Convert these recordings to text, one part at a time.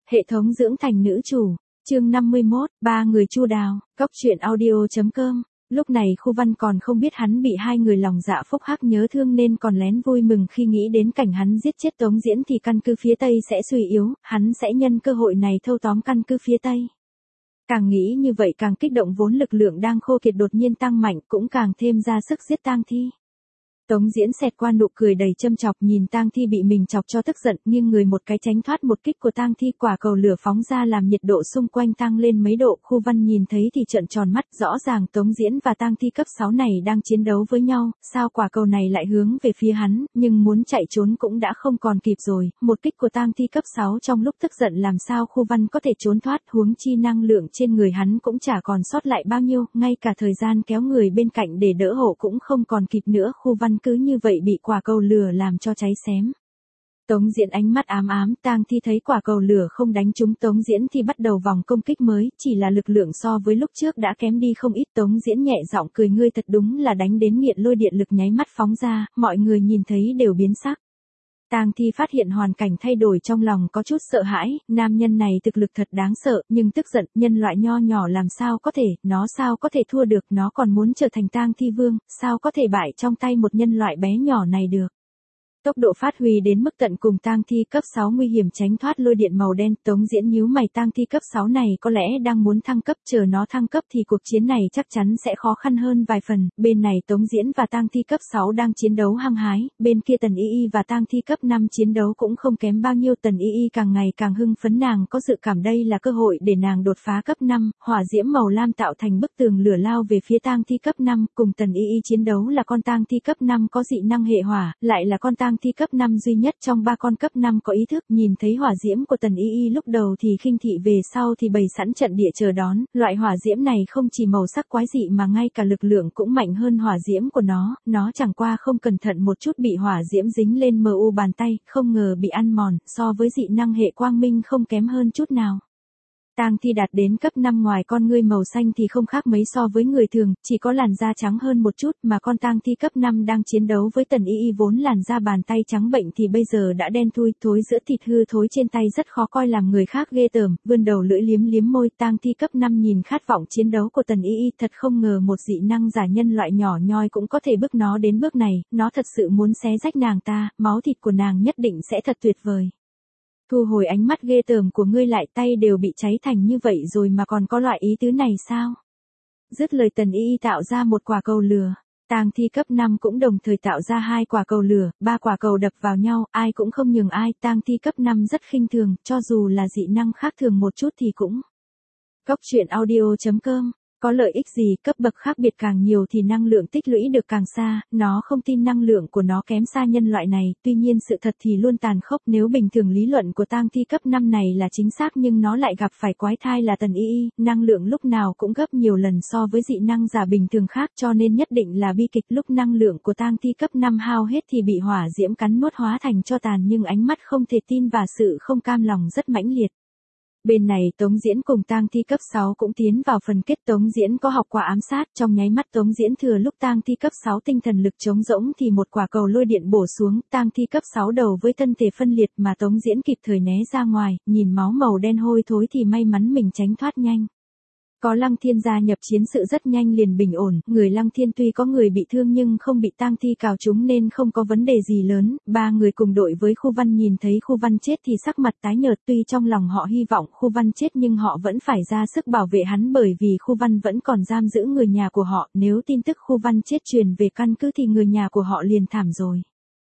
Hệ thống dưỡng thành nữ chủ, chương 51, ba người Chu Đào, Cốc truyện audio.com. Lúc này Khu Văn còn không biết hắn bị hai người lòng dạ phúc hắc nhớ thương nên còn lén vui mừng khi nghĩ đến cảnh hắn giết chết Tống Diễn thì căn cứ phía Tây sẽ suy yếu, hắn sẽ nhân cơ hội này thâu tóm căn cứ phía Tây. Càng nghĩ như vậy càng kích động, vốn lực lượng đang khô kiệt đột nhiên tăng mạnh, cũng càng thêm ra sức giết tang thi. Tống Diễn xẹt qua nụ cười đầy châm chọc, nhìn tang thi bị mình chọc cho tức giận, nghiêng người một cái tránh thoát một kích của tang thi, quả cầu lửa phóng ra làm nhiệt độ xung quanh tăng lên mấy độ. Khu Văn nhìn thấy thì trợn tròn mắt, rõ ràng Tống Diễn và tang thi cấp 6 này đang chiến đấu với nhau, sao quả cầu này lại hướng về phía hắn, nhưng muốn chạy trốn cũng đã không còn kịp rồi. Một kích của tang thi cấp 6 trong lúc tức giận làm sao Khu Văn có thể trốn thoát, huống chi năng lượng trên người hắn cũng chả còn sót lại bao nhiêu, ngay cả thời gian kéo người bên cạnh để đỡ hộ cũng không còn kịp nữa. Khu Văn cứ như vậy bị quả cầu lửa làm cho cháy xém. Tống Diễn ánh mắt ám ám, tang thi thấy quả cầu lửa không đánh trúng Tống Diễn thì bắt đầu vòng công kích mới, chỉ là lực lượng so với lúc trước đã kém đi không ít. Tống Diễn nhẹ giọng cười, ngươi thật đúng là đánh đến nghiện, lôi điện lực nháy mắt phóng ra, mọi người nhìn thấy đều biến sắc. Tang thi phát hiện hoàn cảnh thay đổi trong lòng có chút sợ hãi, nam nhân này thực lực thật đáng sợ, nhưng tức giận, nhân loại nho nhỏ làm sao có thể, nó sao có thể thua được, nó còn muốn trở thành tang thi vương, sao có thể bại trong tay một nhân loại bé nhỏ này được. Tốc độ phát huy đến mức tận cùng, tang thi cấp 6 nguy hiểm tránh thoát lôi điện màu đen. Tống Diễn nhíu mày, tang thi cấp 6 này có lẽ đang muốn thăng cấp, chờ nó thăng cấp thì cuộc chiến này chắc chắn sẽ khó khăn hơn vài phần. Bên này Tống Diễn và tang thi cấp 6 đang chiến đấu hăng hái, bên kia Tần Y Y và tang thi cấp 5 chiến đấu cũng không kém bao nhiêu. Tần Y Y càng ngày càng hưng phấn, nàng có dự cảm đây là cơ hội để nàng đột phá cấp 5, hỏa diễm màu lam tạo thành bức tường lửa lao về phía tang thi cấp 5, cùng Tần Y Y chiến đấu là con tang thi cấp 5 có dị năng hệ hỏa, lại là con tang thi cấp 5 duy nhất trong ba con cấp 5 có ý thức. Nhìn thấy hỏa diễm của Tần Y Y lúc đầu thì khinh thị, về sau thì bày sẵn trận địa chờ đón. Loại hỏa diễm này không chỉ màu sắc quái dị mà ngay cả lực lượng cũng mạnh hơn hỏa diễm của nó chẳng qua không cẩn thận một chút bị hỏa diễm dính lên mu bàn tay, không ngờ bị ăn mòn, so với dị năng hệ quang minh không kém hơn chút nào. Tang thi đạt đến cấp 5 ngoài con ngươi màu xanh thì không khác mấy so với người thường, chỉ có làn da trắng hơn một chút, mà con tang thi cấp 5 đang chiến đấu với Tần Y Y vốn làn da bàn tay trắng bệnh thì bây giờ đã đen thui, thối giữa thịt hư thối trên tay rất khó coi làm người khác ghê tởm, vươn đầu lưỡi liếm liếm môi. Tang thi cấp 5 nhìn khát vọng chiến đấu của Tần Y Y, thật không ngờ một dị năng giả nhân loại nhỏ nhoi cũng có thể bước nó đến bước này, nó thật sự muốn xé rách nàng ta, máu thịt của nàng nhất định sẽ thật tuyệt vời. Thu hồi ánh mắt ghê tởm của ngươi lại, tay đều bị cháy thành như vậy rồi mà còn có loại ý tứ này sao? Dứt lời Tần Y Y tạo ra một quả cầu lửa. Tang thi cấp 5 cũng đồng thời tạo ra hai quả cầu lửa, ba quả cầu đập vào nhau, ai cũng không nhường ai. Tang thi cấp 5 rất khinh thường, cho dù là dị năng khác thường một chút thì cũng. Cốc truyện audio.com. Có lợi ích gì, cấp bậc khác biệt càng nhiều thì năng lượng tích lũy được càng xa, nó không tin năng lượng của nó kém xa nhân loại này, tuy nhiên sự thật thì luôn tàn khốc. Nếu bình thường lý luận của tang thi cấp 5 này là chính xác nhưng nó lại gặp phải quái thai là Tần Y Y, năng lượng lúc nào cũng gấp nhiều lần so với dị năng giả bình thường khác, cho nên nhất định là bi kịch. Lúc năng lượng của tang thi cấp 5 hao hết thì bị hỏa diễm cắn nuốt hóa thành tro tàn, nhưng ánh mắt không thể tin và sự không cam lòng rất mãnh liệt. Bên này Tống Diễn cùng tang thi cấp 6 cũng tiến vào phần kết. Tống Diễn có học qua ám sát, trong nháy mắt Tống Diễn thừa lúc tang thi cấp 6 tinh thần lực trống rỗng thì một quả cầu lôi điện bổ xuống, tang thi cấp 6 đầu với thân thể phân liệt mà Tống Diễn kịp thời né ra ngoài, nhìn máu màu đen hôi thối thì may mắn mình tránh thoát nhanh. Có Lăng Thiên gia nhập chiến sự rất nhanh liền bình ổn, người Lăng Thiên tuy có người bị thương nhưng không bị tang thi cào trúng nên không có vấn đề gì lớn. Ba người cùng đội với Khu Văn nhìn thấy Khu Văn chết thì sắc mặt tái nhợt, tuy trong lòng họ hy vọng Khu Văn chết nhưng họ vẫn phải ra sức bảo vệ hắn bởi vì Khu Văn vẫn còn giam giữ người nhà của họ, nếu tin tức Khu Văn chết truyền về căn cứ thì người nhà của họ liền thảm rồi.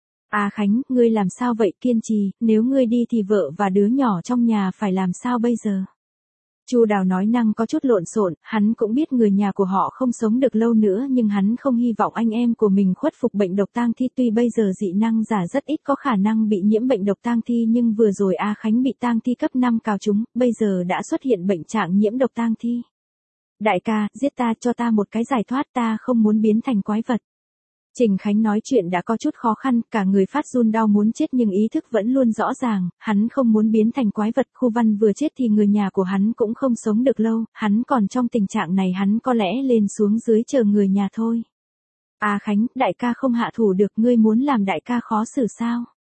A Khánh, ngươi làm sao vậy, kiên trì, nếu ngươi đi thì vợ và đứa nhỏ trong nhà phải làm sao bây giờ? Chu Đào nói năng có chút lộn xộn, hắn cũng biết người nhà của họ không sống được lâu nữa nhưng hắn không hy vọng anh em của mình khuất phục bệnh độc tang thi. Tuy bây giờ dị năng giả rất ít có khả năng bị nhiễm bệnh độc tang thi nhưng vừa rồi A Khánh bị tang thi cấp 5 cào trúng, bây giờ đã xuất hiện bệnh trạng nhiễm độc tang thi. Đại ca, giết ta, cho ta một cái giải thoát, ta không muốn biến thành quái vật. Trình Khánh nói chuyện đã có chút khó khăn, cả người phát run đau muốn chết nhưng ý thức vẫn luôn rõ ràng, hắn không muốn biến thành quái vật. Khu Văn vừa chết thì người nhà của hắn cũng không sống được lâu, hắn còn trong tình trạng này hắn có lẽ lên xuống dưới chờ người nhà thôi. A Khánh, đại ca không hạ thủ được, ngươi muốn làm đại ca khó xử sao?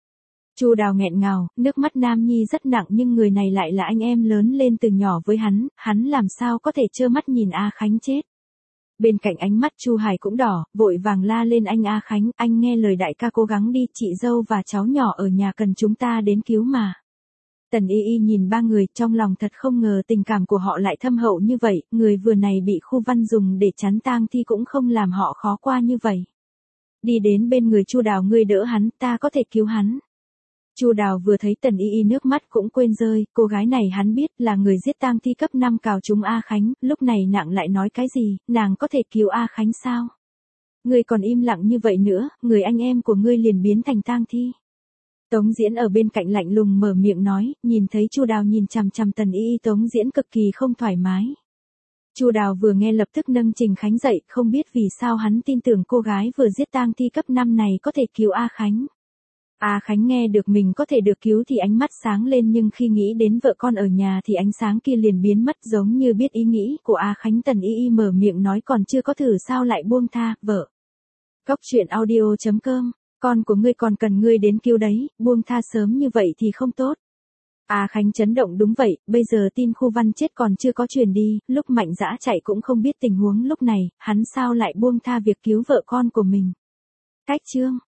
Chu Đào nghẹn ngào, nước mắt Nam Nhi rất nặng nhưng người này lại là anh em lớn lên từ nhỏ với hắn làm sao có thể trơ mắt nhìn A Khánh chết. Bên cạnh ánh mắt Chu Hải cũng đỏ, vội vàng la lên anh A Khánh, anh nghe lời đại ca cố gắng đi, chị dâu và cháu nhỏ ở nhà cần chúng ta đến cứu mà. Tần Y Y nhìn ba người, trong lòng thật không ngờ tình cảm của họ lại thâm hậu như vậy, người vừa này bị Khu Văn dùng để chắn tang thi cũng không làm họ khó qua như vậy. Đi đến bên người Chu Đào, ngươi đỡ hắn, ta có thể cứu hắn. Chu Đào vừa thấy Tần Y Y nước mắt cũng quên rơi, cô gái này hắn biết là người giết tang thi cấp 5 cào trúng A Khánh, lúc này nặng lại nói cái gì, nàng có thể cứu A Khánh sao? Ngươi còn im lặng như vậy nữa, người anh em của ngươi liền biến thành tang thi. Tống Diễn ở bên cạnh lạnh lùng mở miệng nói, nhìn thấy Chu Đào nhìn chằm chằm Tần Y Y, Tống Diễn cực kỳ không thoải mái. Chu Đào vừa nghe lập tức nâng Trình Khánh dậy, không biết vì sao hắn tin tưởng cô gái vừa giết tang thi cấp 5 này có thể cứu A Khánh. A Khánh nghe được mình có thể được cứu thì ánh mắt sáng lên, nhưng khi nghĩ đến vợ con ở nhà thì ánh sáng kia liền biến mất, giống như biết ý nghĩ của A Khánh. Tần Y Y mở miệng nói, còn chưa có thử sao lại buông tha, vợ. Góc truyện audio.com, con của ngươi còn cần ngươi đến cứu đấy, buông tha sớm như vậy thì không tốt. A Khánh chấn động, đúng vậy, bây giờ tin Khu Văn chết còn chưa có truyền đi, lúc Mạnh Dã chạy cũng không biết tình huống lúc này, hắn sao lại buông tha việc cứu vợ con của mình. Cách chương